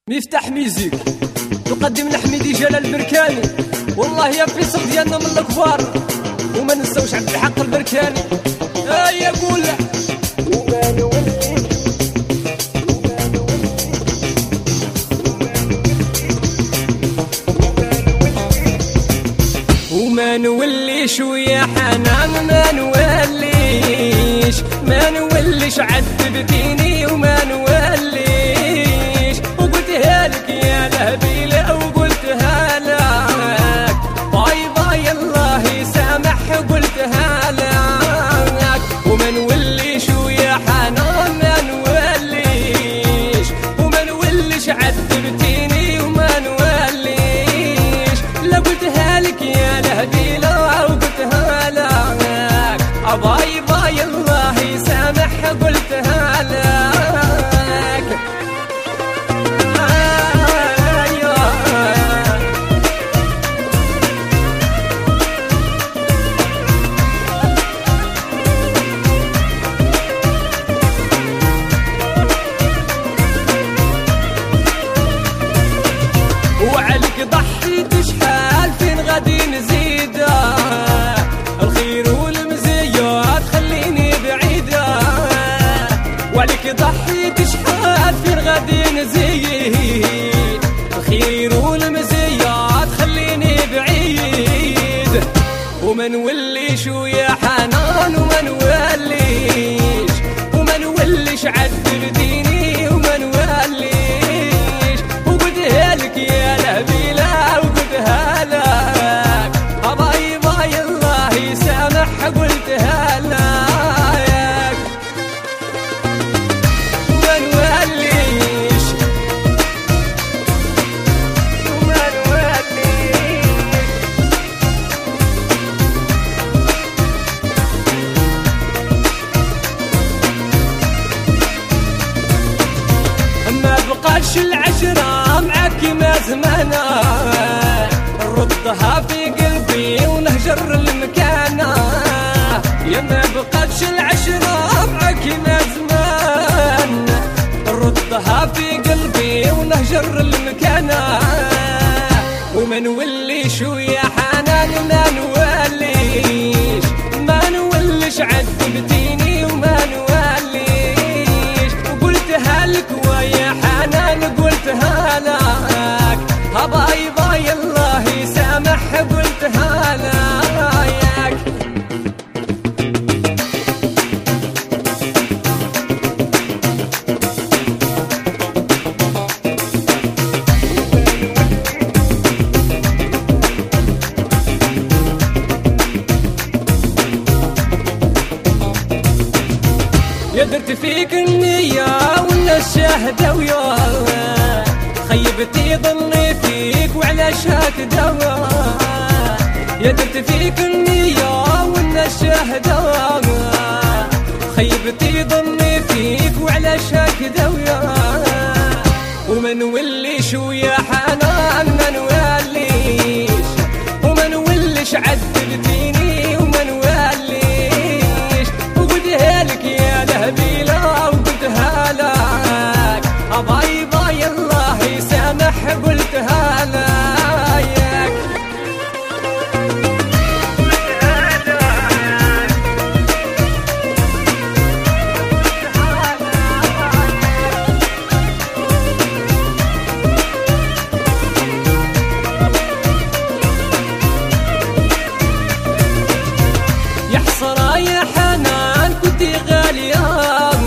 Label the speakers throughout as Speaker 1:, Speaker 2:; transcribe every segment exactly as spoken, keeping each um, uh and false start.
Speaker 1: مفتاح ميوزيك تقدم لحميدي جلال البركاني. والله يا فيصل ديالنا من الكبار، وما ننساوش عبد الحق البركاني. هيا قول وما نوليش ويا حنان، ما نوليش ما نوليش عذبتيني وما نوليش، وقلتها لك يا لهبيلة وقلتها لك باي باي الله يسامح، قلتها لك وما نوليش ويا حنان، ما نوليش وما نوليش عذبتيني وما نوليش، لا قلتها لك يا لهبيلة وقلتها لك باي باي الله يسامح، قلتها لك وعليك ضحيت شحال فين غادي نزيدها، الخير والمزيات خليني بعيدة، وعليك ضحيت شحال فين غادي نزيد، الخير والمزيات خليني بعيد، وما نوليش ويا حنان وما نوليش وما نوليش عذبتيني وما نوليش، وقلتها لك يا لهبيلة وقلتها لك باي باي الله يسامح، قلتها لك وما نوليش وما نوليش. ما بقاش العشرة معاك ما زمانة، ردها في قلبي ونهجر المكانة، يا ما بقاش العشرة معاك ما زمان، ردها في قلبي ونهجر المكانة، وما نوليش ويا حنان ما نوليش ما نوليش عذبتيني وما نوليش، وقلتها لك ويا حنان قلتها لك باي باي الله يسامح، قلتها لك يا درت فيك النية والناس شاهدة ويا خيبتي ظني فيك وعلاش هكذا، يا درت فيك النية والناس شاهدة خيبتي ظني فيك وعلاش هكذا ويا، وما نوليش ويا حنان ما نوليش وما نوليش عذبتيني وما نوليش، وقلتها لك يا لهبيلة وقلتها لك باي باي الله يسامح، قلتها لك يا حسرة يا حنان كنتي غالية،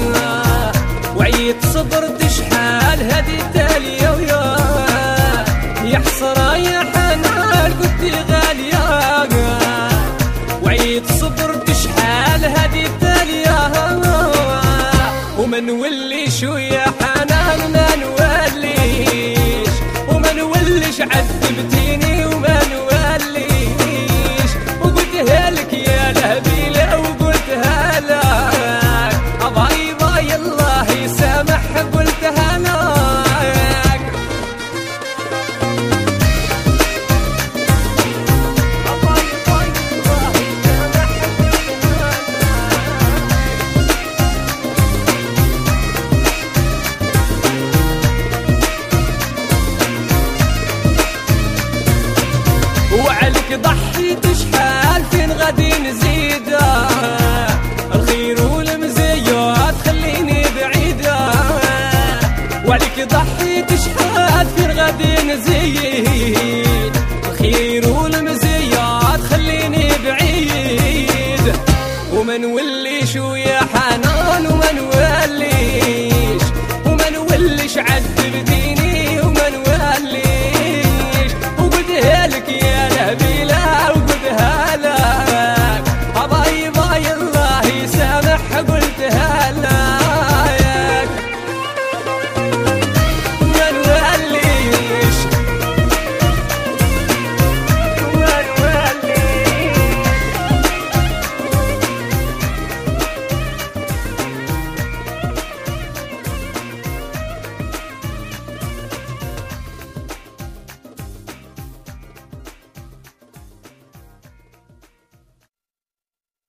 Speaker 1: وعيت صبرت شحال هذه التالية ويا، يا حسرة يا حنان كنتي غالية، وعيت صبرت شحال هذه التالية، وما نوليش ويا حنان ما نوليش وما نوليش عذبتيني وما نوليش، وقلتها لك يا لهبيلة وقلتها لك باي باي الله يسامح، قلتها لك غادي نزيد الخير والمزيات خليني بعيدة وعليك ضحيت شحال فين غادي نزيد الخير والمزيات خليني بعيد وما نوليش ويا حنان وما نوليش وما نوليش عذب